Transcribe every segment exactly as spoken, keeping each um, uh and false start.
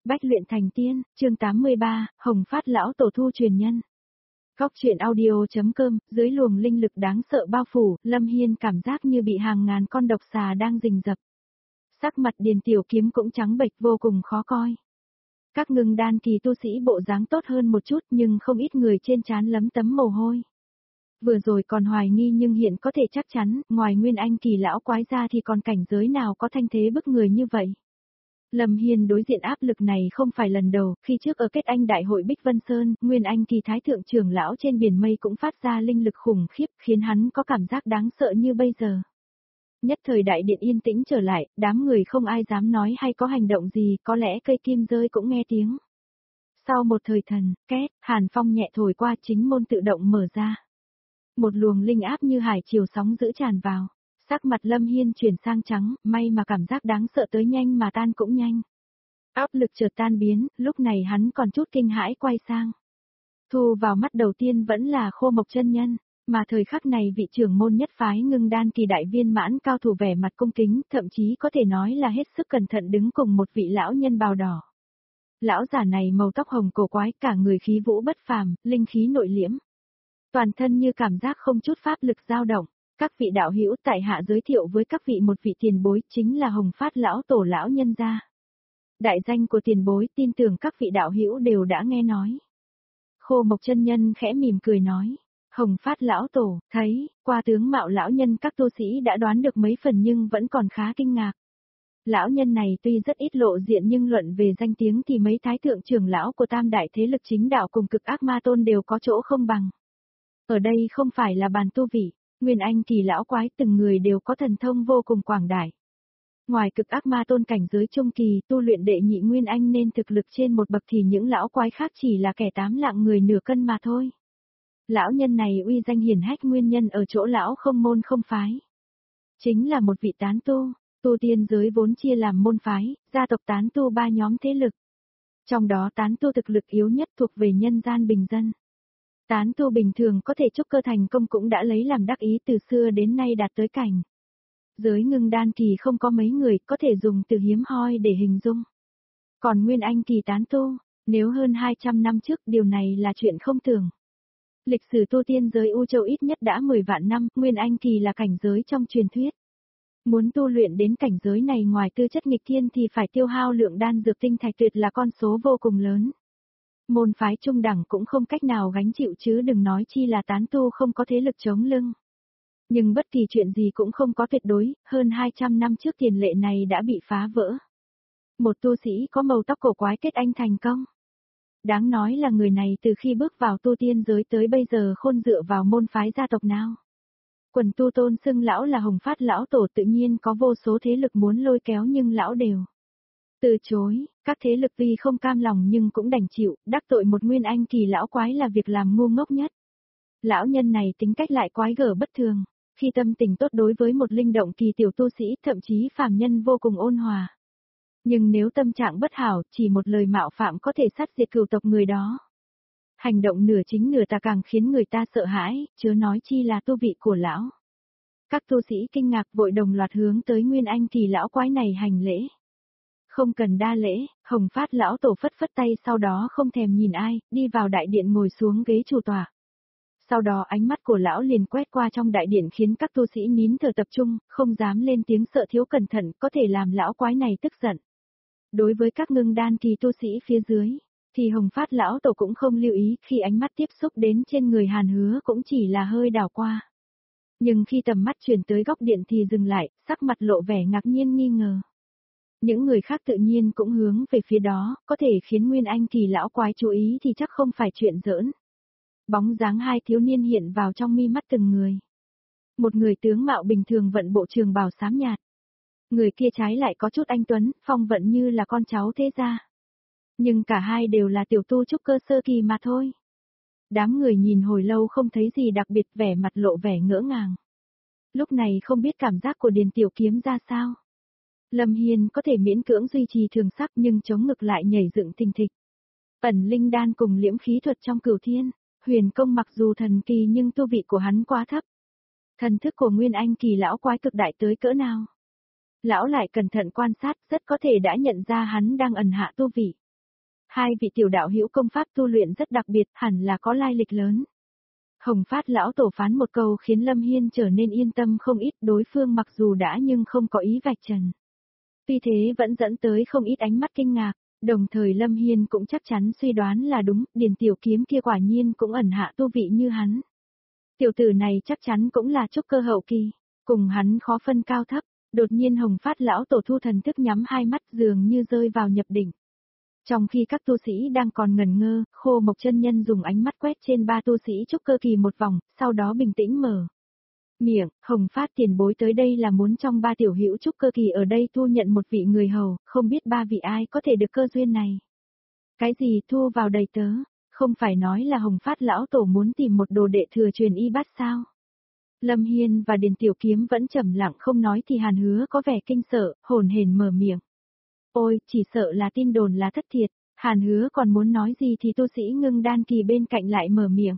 Bách luyện thành tiên, chương tám mươi ba, Hồng Phát lão tổ thu truyền nhân. Góc truyện audio.com, dưới luồng linh lực đáng sợ bao phủ, Lâm Hiên cảm giác như bị hàng ngàn con độc xà đang rình rập. Sắc mặt Điền Tiểu Kiếm cũng trắng bệch vô cùng khó coi. Các ngưng đan kỳ tu sĩ bộ dáng tốt hơn một chút nhưng không ít người trên trán lấm tấm mồ hôi. Vừa rồi còn hoài nghi nhưng hiện có thể chắc chắn, ngoài Nguyên Anh kỳ lão quái ra thì còn cảnh giới nào có thanh thế bức người như vậy. Lâm Hiên đối diện áp lực này không phải lần đầu, khi trước ở kết anh đại hội Bích Vân Sơn, Nguyên Anh kỳ thái thượng trưởng lão trên biển mây cũng phát ra linh lực khủng khiếp khiến hắn có cảm giác đáng sợ như bây giờ. Nhất thời đại điện yên tĩnh trở lại, đám người không ai dám nói hay có hành động gì, có lẽ cây kim rơi cũng nghe tiếng. Sau một thời thần, két, hàn phong nhẹ thổi qua chính môn tự động mở ra. Một luồng linh áp như hải chiều sóng dữ tràn vào. Sắc mặt Lâm Hiên chuyển sang trắng, may mà cảm giác đáng sợ tới nhanh mà tan cũng nhanh. Áp lực chợt tan biến, lúc này hắn còn chút kinh hãi quay sang. Thu vào mắt đầu tiên vẫn là Khô Mộc chân nhân, mà thời khắc này vị trưởng môn nhất phái ngưng đan kỳ đại viên mãn cao thủ vẻ mặt cung kính, thậm chí có thể nói là hết sức cẩn thận đứng cùng một vị lão nhân bào đỏ. Lão giả này màu tóc hồng cổ quái, cả người khí vũ bất phàm, linh khí nội liễm. Toàn thân như cảm giác không chút pháp lực dao động. Các vị đạo hữu, tại hạ giới thiệu với các vị một vị tiền bối chính là Hồng Phát lão tổ lão nhân gia. Đại danh của tiền bối tin tưởng các vị đạo hữu đều đã nghe nói. Khô Mộc chân nhân khẽ mỉm cười nói, Hồng Phát lão tổ, thấy, qua tướng mạo lão nhân các tu sĩ đã đoán được mấy phần nhưng vẫn còn khá kinh ngạc. Lão nhân này tuy rất ít lộ diện nhưng luận về danh tiếng thì mấy thái thượng trưởng lão của tam đại thế lực chính đạo cùng cực ác ma tôn đều có chỗ không bằng. Ở đây không phải là bàn tu vị. Nguyên Anh kỳ lão quái từng người đều có thần thông vô cùng quảng đại. Ngoài cực ác ma tôn cảnh giới trung kỳ tu luyện đệ nhị Nguyên Anh nên thực lực trên một bậc thì những lão quái khác chỉ là kẻ tám lạng người nửa cân mà thôi. Lão nhân này uy danh hiển hách nguyên nhân ở chỗ lão không môn không phái. Chính là một vị tán tu, tu tiên giới vốn chia làm môn phái, gia tộc tán tu ba nhóm thế lực. Trong đó tán tu thực lực yếu nhất thuộc về nhân gian bình dân. Tán tu bình thường có thể trúc cơ thành công cũng đã lấy làm đắc ý từ xưa đến nay đạt tới cảnh. Giới ngưng đan kỳ không có mấy người có thể dùng từ hiếm hoi để hình dung. Còn Nguyên Anh kỳ tán tu, nếu hơn hai trăm năm trước điều này là chuyện không tưởng. Lịch sử tu tiên giới U Châu ít nhất đã mười vạn năm, Nguyên Anh kỳ là cảnh giới trong truyền thuyết. Muốn tu luyện đến cảnh giới này ngoài tư chất nghịch thiên thì phải tiêu hao lượng đan dược tinh thạch tuyệt là con số vô cùng lớn. Môn phái trung đẳng cũng không cách nào gánh chịu chứ đừng nói chi là tán tu không có thế lực chống lưng. Nhưng bất kỳ chuyện gì cũng không có tuyệt đối, hơn hai trăm năm trước tiền lệ này đã bị phá vỡ. Một tu sĩ có màu tóc cổ quái kết anh thành công. Đáng nói là người này từ khi bước vào tu tiên giới tới bây giờ khôn dựa vào môn phái gia tộc nào. Quần tu tôn xưng lão là Hồng Phát lão tổ tự nhiên có vô số thế lực muốn lôi kéo nhưng lão đều từ chối, các thế lực tuy không cam lòng nhưng cũng đành chịu, đắc tội một Nguyên Anh kỳ lão quái là việc làm ngu ngốc nhất. Lão nhân này tính cách lại quái gở bất thường, khi tâm tình tốt đối với một linh động kỳ tiểu tu sĩ thậm chí phàm nhân vô cùng ôn hòa. Nhưng nếu tâm trạng bất hảo, chỉ một lời mạo phạm có thể sát diệt cửu tộc người đó. Hành động nửa chính nửa tà càng khiến người ta sợ hãi, chớ nói chi là tu vị của lão. Các tu sĩ kinh ngạc vội đồng loạt hướng tới Nguyên Anh kỳ lão quái này hành lễ. Không cần đa lễ, Hồng Phát lão tổ phất phất tay sau đó không thèm nhìn ai, đi vào đại điện ngồi xuống ghế chủ tọa. Sau đó ánh mắt của lão liền quét qua trong đại điện khiến các tu sĩ nín thở tập trung, không dám lên tiếng sợ thiếu cẩn thận có thể làm lão quái này tức giận. Đối với các ngưng đan kỳ tu sĩ phía dưới, thì Hồng Phát lão tổ cũng không lưu ý khi ánh mắt tiếp xúc đến trên người Hàn Hứa cũng chỉ là hơi đảo qua. Nhưng khi tầm mắt chuyển tới góc điện thì dừng lại, sắc mặt lộ vẻ ngạc nhiên nghi ngờ. Những người khác tự nhiên cũng hướng về phía đó, có thể khiến Nguyên Anh kỳ lão quái chú ý thì chắc không phải chuyện giỡn. Bóng dáng hai thiếu niên hiện vào trong mi mắt từng người. Một người tướng mạo bình thường vận bộ trường bào xám nhạt. Người kia trái lại có chút anh tuấn, phong vận như là con cháu thế gia. Nhưng cả hai đều là tiểu tu trúc cơ sơ kỳ mà thôi. Đám người nhìn hồi lâu không thấy gì đặc biệt vẻ mặt lộ vẻ ngỡ ngàng. Lúc này không biết cảm giác của Điền Tiểu Kiếm ra sao. Lâm Hiên có thể miễn cưỡng duy trì thường sắc nhưng chống ngực lại nhảy dựng thình thịch. Ẩn linh đan cùng liễm khí thuật trong cửu thiên, huyền công mặc dù thần kỳ nhưng tu vị của hắn quá thấp. Thần thức của Nguyên Anh kỳ lão quái cực đại tới cỡ nào. Lão lại cẩn thận quan sát rất có thể đã nhận ra hắn đang ẩn hạ tu vị. Hai vị tiểu đạo hữu công pháp tu luyện rất đặc biệt, hẳn là có lai lịch lớn. Hồng Phát lão tổ phán một câu khiến Lâm Hiên trở nên yên tâm không ít, đối phương mặc dù đã nhưng không có ý vạch trần. Tuy thế vẫn dẫn tới không ít ánh mắt kinh ngạc, đồng thời Lâm Hiên cũng chắc chắn suy đoán là đúng, Điền Tiểu Kiếm kia quả nhiên cũng ẩn hạ tu vị như hắn. Tiểu tử này chắc chắn cũng là trúc cơ hậu kỳ, cùng hắn khó phân cao thấp, đột nhiên Hồng Phát lão tổ thu thần thức nhắm hai mắt dường như rơi vào nhập định. Trong khi các tu sĩ đang còn ngần ngơ, Khô Mộc chân nhân dùng ánh mắt quét trên ba tu sĩ trúc cơ kỳ một vòng, sau đó bình tĩnh mở miệng, Hồng Phát tiền bối tới đây là muốn trong ba tiểu hữu trúc cơ kỳ ở đây thu nhận một vị người hầu, không biết ba vị ai có thể được cơ duyên này. Cái gì thu vào đầy tớ, không phải nói là Hồng Phát lão tổ muốn tìm một đồ đệ thừa truyền y bát sao? Lâm Hiên và Điền Tiểu Kiếm vẫn trầm lặng không nói thì Hàn Hứa có vẻ kinh sợ, hồn hển mở miệng. Ôi, chỉ sợ là tin đồn là thất thiệt, Hàn Hứa còn muốn nói gì thì tu sĩ ngưng đan kỳ bên cạnh lại mở miệng.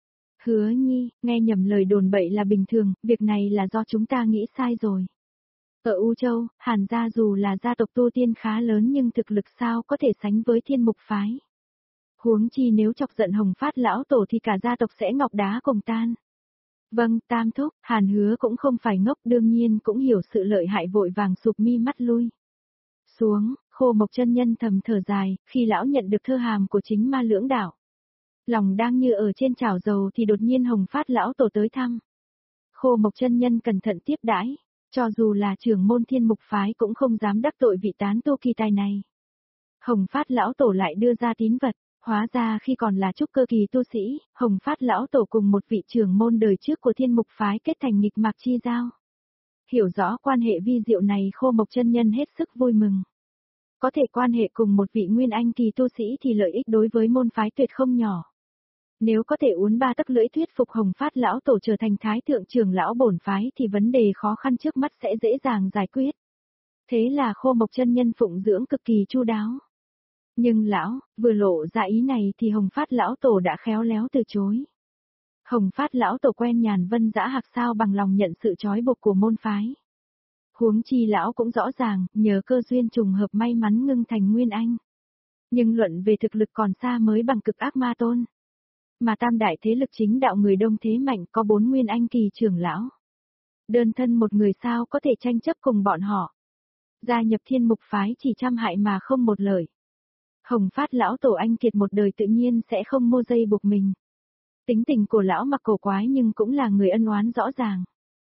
Hứa Nhi, nghe nhầm lời đồn bậy là bình thường, việc này là do chúng ta nghĩ sai rồi. Ở U Châu, Hàn gia dù là gia tộc tu tiên khá lớn nhưng thực lực sao có thể sánh với Thiên Mục phái. Huống chi nếu chọc giận Hồng Phát lão tổ thì cả gia tộc sẽ ngọc đá cùng tan. Vâng, Tam thúc, Hàn Hứa cũng không phải ngốc, đương nhiên cũng hiểu sự lợi hại, vội vàng sụp mi mắt lui xuống. Khô Mộc chân nhân thầm thở dài, khi lão nhận được thơ hàm của chính ma lưỡng đạo. Lòng đang như ở trên chảo dầu thì đột nhiên Hồng Phát lão tổ tới thăm. Khô Mộc chân nhân cẩn thận tiếp đãi, cho dù là trưởng môn Thiên Mục phái cũng không dám đắc tội vị tán tu kỳ tài này. Hồng Phát lão tổ lại đưa ra tín vật, hóa ra khi còn là trúc cơ kỳ tu sĩ, Hồng Phát lão tổ cùng một vị trưởng môn đời trước của Thiên Mục phái kết thành nghịch mạc chi giao. Hiểu rõ quan hệ vi diệu này, Khô Mộc chân nhân hết sức vui mừng. Có thể quan hệ cùng một vị nguyên anh kỳ tu sĩ thì lợi ích đối với môn phái tuyệt không nhỏ. Nếu có thể uốn ba tấc lưỡi thuyết phục Hồng Phát lão tổ trở thành thái thượng trưởng lão bổn phái thì vấn đề khó khăn trước mắt sẽ dễ dàng giải quyết. Thế là Khô Mộc chân nhân phụng dưỡng cực kỳ chu đáo. Nhưng lão, vừa lộ ra ý này thì Hồng Phát lão tổ đã khéo léo từ chối. Hồng Phát lão tổ quen nhàn vân dã hạc sao bằng lòng nhận sự trói buộc của môn phái. Huống chi lão cũng rõ ràng, nhờ cơ duyên trùng hợp may mắn ngưng thành nguyên anh. Nhưng luận về thực lực còn xa mới bằng cực ác ma tôn. Mà tam đại thế lực chính đạo người đông thế mạnh có bốn nguyên anh kỳ trưởng lão. Đơn thân một người sao có thể tranh chấp cùng bọn họ. Gia nhập Thiên Mục phái chỉ trăm hại mà không một lợi. Hồng Phát lão tổ anh kiệt một đời tự nhiên sẽ không mô dây buộc mình. Tính tình của lão mặc cổ quái nhưng cũng là người ân oán rõ ràng.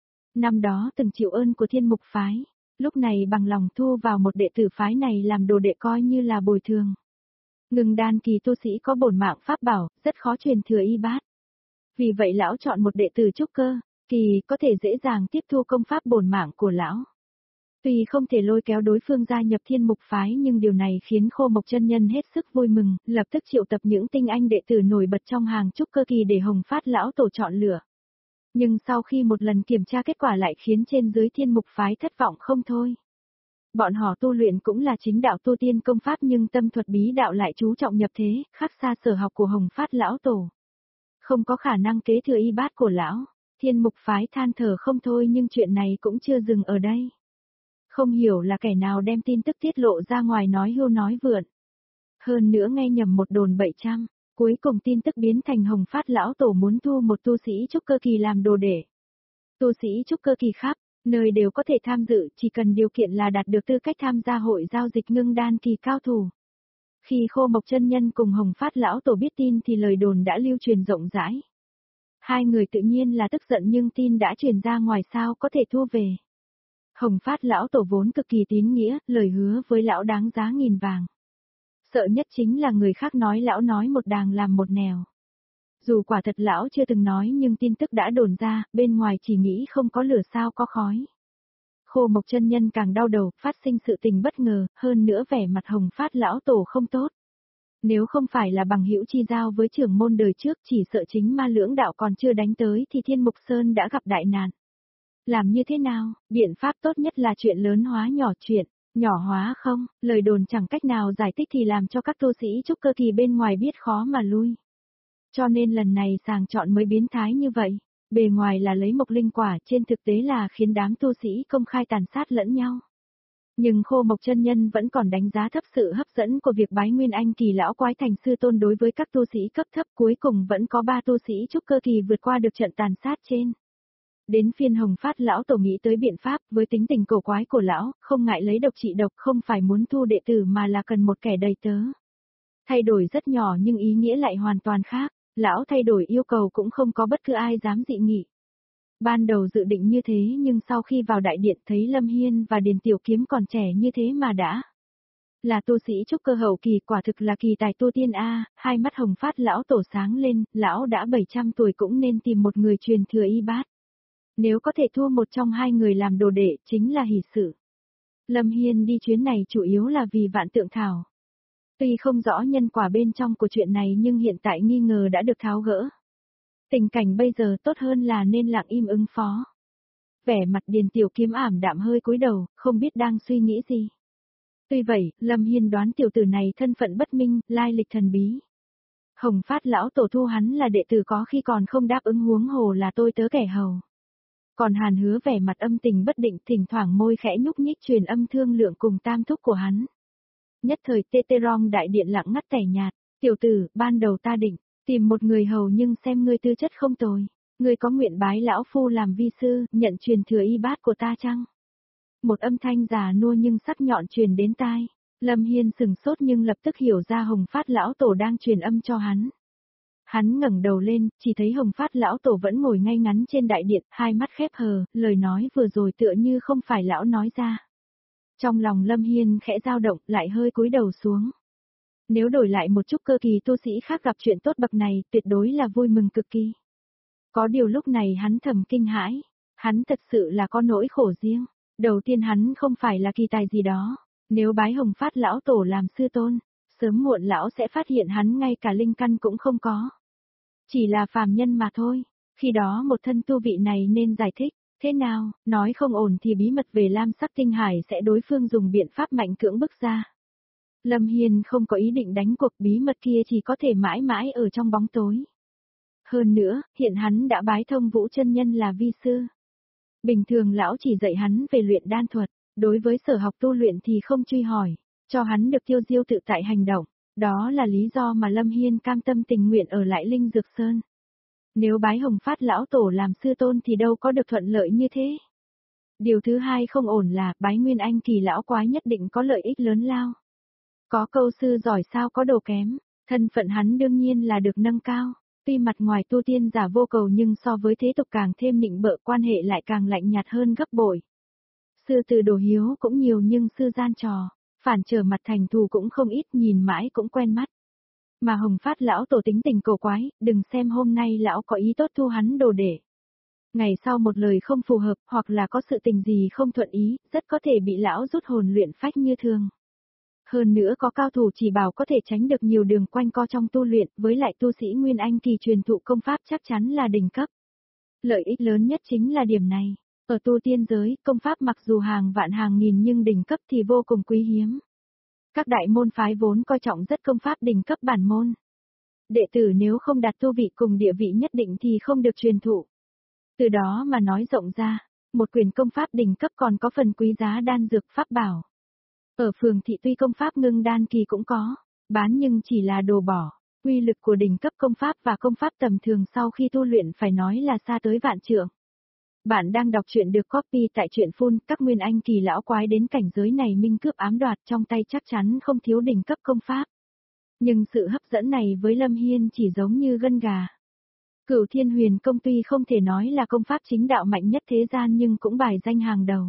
Năm đó từng chịu ơn của Thiên Mục phái, lúc này bằng lòng thu vào một đệ tử phái này làm đồ đệ coi như là bồi thường. Ngưng đan kỳ tu sĩ có bổn mạng pháp bảo, rất khó truyền thừa y bát. Vì vậy lão chọn một đệ tử trúc cơ, kỳ có thể dễ dàng tiếp thu công pháp bổn mạng của lão. Tuy không thể lôi kéo đối phương gia nhập Thiên Mục phái nhưng điều này khiến Khô Mộc chân nhân hết sức vui mừng, lập tức triệu tập những tinh anh đệ tử nổi bật trong hàng trúc cơ kỳ để Hồng Phát lão tổ chọn lựa. Nhưng sau khi một lần kiểm tra kết quả lại khiến trên dưới Thiên Mục phái thất vọng không thôi. Bọn họ tu luyện cũng là chính đạo tu tiên công pháp nhưng tâm thuật bí đạo lại chú trọng nhập thế, khác xa sở học của Hồng Phát lão tổ. Không có khả năng kế thừa y bát của lão, Thiên Mục phái than thở không thôi nhưng chuyện này cũng chưa dừng ở đây. Không hiểu là kẻ nào đem tin tức tiết lộ ra ngoài nói hưu nói vượn. Hơn nữa nghe nhầm một đồn bậy trăm, cuối cùng tin tức biến thành Hồng Phát lão tổ muốn thu một tu sĩ trúc cơ kỳ làm đồ đệ. Tu sĩ trúc cơ kỳ khắp nơi đều có thể tham dự, chỉ cần điều kiện là đạt được tư cách tham gia hội giao dịch ngưng đan kỳ cao thủ. Khi Khô Mộc chân nhân cùng Hồng Phát lão tổ biết tin thì lời đồn đã lưu truyền rộng rãi. Hai người tự nhiên là tức giận nhưng tin đã truyền ra ngoài sao có thể thu về. Hồng Phát lão tổ vốn cực kỳ tín nghĩa, lời hứa với lão đáng giá nghìn vàng. Sợ nhất chính là người khác nói lão nói một đàng làm một nẻo. Dù quả thật lão chưa từng nói nhưng tin tức đã đồn ra, bên ngoài chỉ nghĩ không có lửa sao có khói. Khô Mộc chân nhân càng đau đầu, phát sinh sự tình bất ngờ, hơn nữa vẻ mặt Hồng Phát lão tổ không tốt. Nếu không phải là bằng hữu chi giao với trưởng môn đời trước chỉ sợ chính ma lưỡng đạo còn chưa đánh tới thì Thiên Mục Sơn đã gặp đại nạn. Làm như thế nào, biện pháp tốt nhất là chuyện lớn hóa nhỏ chuyện, nhỏ hóa không, lời đồn chẳng cách nào giải thích thì làm cho các tu sĩ trúc cơ kỳ bên ngoài biết khó mà lui. Cho nên lần này sàng chọn mới biến thái như vậy, bề ngoài là lấy mộc linh quả trên thực tế là khiến đám tu sĩ công khai tàn sát lẫn nhau. Nhưng Khô Mộc chân nhân vẫn còn đánh giá thấp sự hấp dẫn của việc bái Nguyên Anh kỳ lão quái thành sư tôn đối với các tu sĩ cấp thấp, cuối cùng vẫn có ba tu sĩ trúc cơ kỳ vượt qua được trận tàn sát trên. Đến phiên Hồng Phát lão tổ nghĩ tới biện pháp, với tính tình cổ quái của lão, không ngại lấy độc trị độc, không phải muốn thu đệ tử mà là cần một kẻ đầy tớ. Thay đổi rất nhỏ nhưng ý nghĩa lại hoàn toàn khác, lão thay đổi yêu cầu cũng không có bất cứ ai dám dị nghị. Ban đầu dự định như thế nhưng sau khi vào đại điện thấy Lâm Hiên và Điền Tiểu Kiếm còn trẻ như thế mà đã là tu sĩ trúc cơ hậu kỳ, quả thực là kỳ tài tu tiên a. Hai mắt Hồng Phát lão tổ sáng lên, lão đã bảy trăm tuổi cũng nên tìm một người truyền thừa y bát. Nếu có thể thu một trong hai người làm đồ đệ chính là hỷ sự. Lâm Hiên đi chuyến này chủ yếu là vì Vạn Tượng Thảo. Tuy không rõ nhân quả bên trong của chuyện này nhưng hiện tại nghi ngờ đã được tháo gỡ. Tình cảnh bây giờ tốt hơn là nên lặng im ứng phó. Vẻ mặt Điền Tiểu Kiếm ảm đạm hơi cúi đầu, không biết đang suy nghĩ gì. Tuy vậy, Lâm Hiên đoán tiểu tử này thân phận bất minh, lai lịch thần bí. Hồng Phát lão tổ thu hắn là đệ tử có khi còn không đáp ứng, huống hồ là tôi tớ kẻ hầu. Còn Hàn Hứa vẻ mặt âm tình bất định, thỉnh thoảng môi khẽ nhúc nhích truyền âm thương lượng cùng tam thúc của hắn. Nhất thời tê tê rong đại điện lặng ngắt tẻ nhạt, tiểu tử, ban đầu ta định tìm một người hầu nhưng xem ngươi tư chất không tồi. Ngươi có nguyện bái lão phu làm vi sư, nhận truyền thừa y bát của ta chăng? Một âm thanh già nua nhưng sắc nhọn truyền đến tai. Lâm Hiên sừng sốt nhưng lập tức hiểu ra Hồng Phát lão tổ đang truyền âm cho hắn. Hắn ngẩng đầu lên, chỉ thấy Hồng Phát lão tổ vẫn ngồi ngay ngắn trên đại điện, hai mắt khép hờ, lời nói vừa rồi tựa như không phải lão nói ra. Trong lòng Lâm Hiên khẽ dao động, lại hơi cúi đầu xuống. Nếu đổi lại một chút cơ kỳ tu sĩ khác gặp chuyện tốt bậc này, tuyệt đối là vui mừng cực kỳ. Có điều lúc này hắn thầm kinh hãi, hắn thật sự là có nỗi khổ riêng. Đầu tiên hắn không phải là kỳ tài gì đó, nếu bái Hồng Phát lão tổ làm sư tôn, sớm muộn lão sẽ phát hiện hắn ngay cả linh căn cũng không có. Chỉ là phàm nhân mà thôi, khi đó một thân tu vị này nên giải thích, thế nào, nói không ổn thì bí mật về Lam Sắc Tinh Hải sẽ đối phương dùng biện pháp mạnh cưỡng bức ra. Lâm Hiên không có ý định đánh cuộc, bí mật kia chỉ có thể mãi mãi ở trong bóng tối. Hơn nữa, hiện hắn đã bái Thông Vũ chân nhân là vi sư. Bình thường lão chỉ dạy hắn về luyện đan thuật, đối với sở học tu luyện thì không truy hỏi, cho hắn được tiêu diêu tự tại hành động. Đó là lý do mà Lâm Hiên cam tâm tình nguyện ở lại Linh Dược Sơn. Nếu bái Hồng Phát lão tổ làm sư tôn thì đâu có được thuận lợi như thế. Điều thứ hai không ổn là bái Nguyên Anh kỳ lão quái nhất định có lợi ích lớn lao. Có câu sư giỏi sao có đồ kém, thân phận hắn đương nhiên là được nâng cao. Tuy mặt ngoài tu tiên giả vô cầu nhưng so với thế tục càng thêm nịnh bợ, quan hệ lại càng lạnh nhạt hơn gấp bội. Sư từ đồ hiếu cũng nhiều nhưng sư gian trò, phản trở mặt thành thù cũng không ít, nhìn mãi cũng quen mắt. Mà Hồng Phát lão tổ tính tình cổ quái, đừng xem hôm nay lão có ý tốt thu hắn đồ để. Ngày sau một lời không phù hợp hoặc là có sự tình gì không thuận ý, rất có thể bị lão rút hồn luyện phách như thường. Hơn nữa có cao thủ chỉ bảo có thể tránh được nhiều đường quanh co trong tu luyện, với lại tu sĩ Nguyên Anh kỳ truyền thụ công pháp chắc chắn là đỉnh cấp. Lợi ích lớn nhất chính là điểm này. Ở tu tiên giới, công pháp mặc dù hàng vạn hàng nghìn nhưng đỉnh cấp thì vô cùng quý hiếm. Các đại môn phái vốn coi trọng rất công pháp đỉnh cấp bản môn. Đệ tử nếu không đạt tu vị cùng địa vị nhất định thì không được truyền thụ. Từ đó mà nói rộng ra, một quyển công pháp đỉnh cấp còn có phần quý giá đan dược pháp bảo. Ở phường thị tuy công pháp ngưng đan kỳ cũng có, bán nhưng chỉ là đồ bỏ. Uy lực của đỉnh cấp công pháp và công pháp tầm thường sau khi tu luyện phải nói là xa tới vạn trượng. Bạn đang đọc truyện được copy tại truyện phun, các Nguyên Anh kỳ lão quái đến cảnh giới này minh cướp ám đoạt trong tay chắc chắn không thiếu đỉnh cấp công pháp. Nhưng sự hấp dẫn này với Lâm Hiên chỉ giống như gân gà. Cửu Thiên Huyền Công tuy không thể nói là công pháp chính đạo mạnh nhất thế gian nhưng cũng bài danh hàng đầu.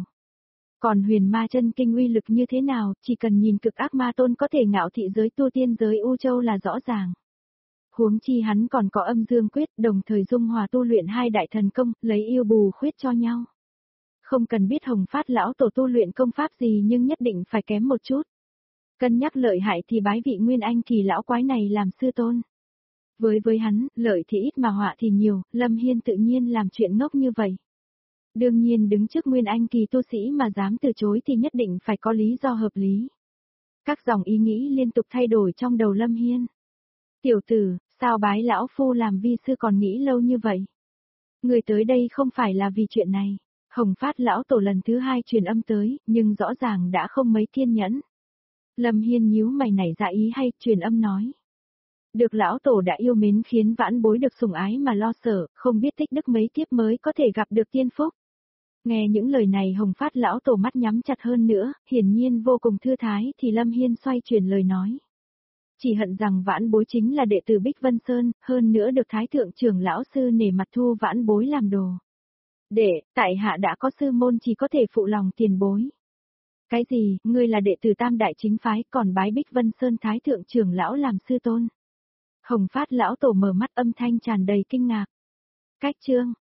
Còn Huyền Ma Chân Kinh uy lực như thế nào, chỉ cần nhìn Cực Ác Ma Tôn có thể ngạo thị giới tu tiên giới U Châu là rõ ràng. Huống chi hắn còn có Âm Dương Quyết, đồng thời dung hòa tu luyện hai đại thần công, lấy yêu bù khuyết cho nhau. Không cần biết Hồng Phát lão tổ tu luyện công pháp gì nhưng nhất định phải kém một chút. Cân nhắc lợi hại thì bái vị Nguyên Anh kỳ lão quái này làm sư tôn. Với với hắn, lợi thì ít mà họa thì nhiều, Lâm Hiên tự nhiên làm chuyện ngốc như vậy. Đương nhiên đứng trước Nguyên Anh kỳ tu sĩ mà dám từ chối thì nhất định phải có lý do hợp lý. Các dòng ý nghĩ liên tục thay đổi trong đầu Lâm Hiên. Tiểu tử, sao bái lão phu làm vi sư còn nghĩ lâu như vậy? Người tới đây không phải là vì chuyện này. Hồng Phát lão tổ lần thứ hai truyền âm tới, nhưng rõ ràng đã không mấy kiên nhẫn. Lâm Hiên nhíu mày nảy ra ý hay, truyền âm nói. Được lão tổ đã yêu mến khiến vãn bối được sủng ái mà lo sợ, không biết tích đức mấy kiếp mới có thể gặp được tiên phúc. Nghe những lời này Hồng Phát lão tổ mắt nhắm chặt hơn nữa, hiển nhiên vô cùng thư thái thì Lâm Hiên xoay chuyển lời nói. Chỉ hận rằng vãn bối chính là đệ tử Bích Vân Sơn, hơn nữa được Thái Thượng trưởng lão sư nể mặt thu vãn bối làm đồ. Đệ, tại hạ đã có sư môn chỉ có thể phụ lòng tiền bối. Cái gì, ngươi là đệ tử Tam Đại Chính Phái còn bái Bích Vân Sơn Thái Thượng trưởng lão làm sư tôn. Hồng Phát lão tổ mở mắt âm thanh tràn đầy kinh ngạc. Cách chương.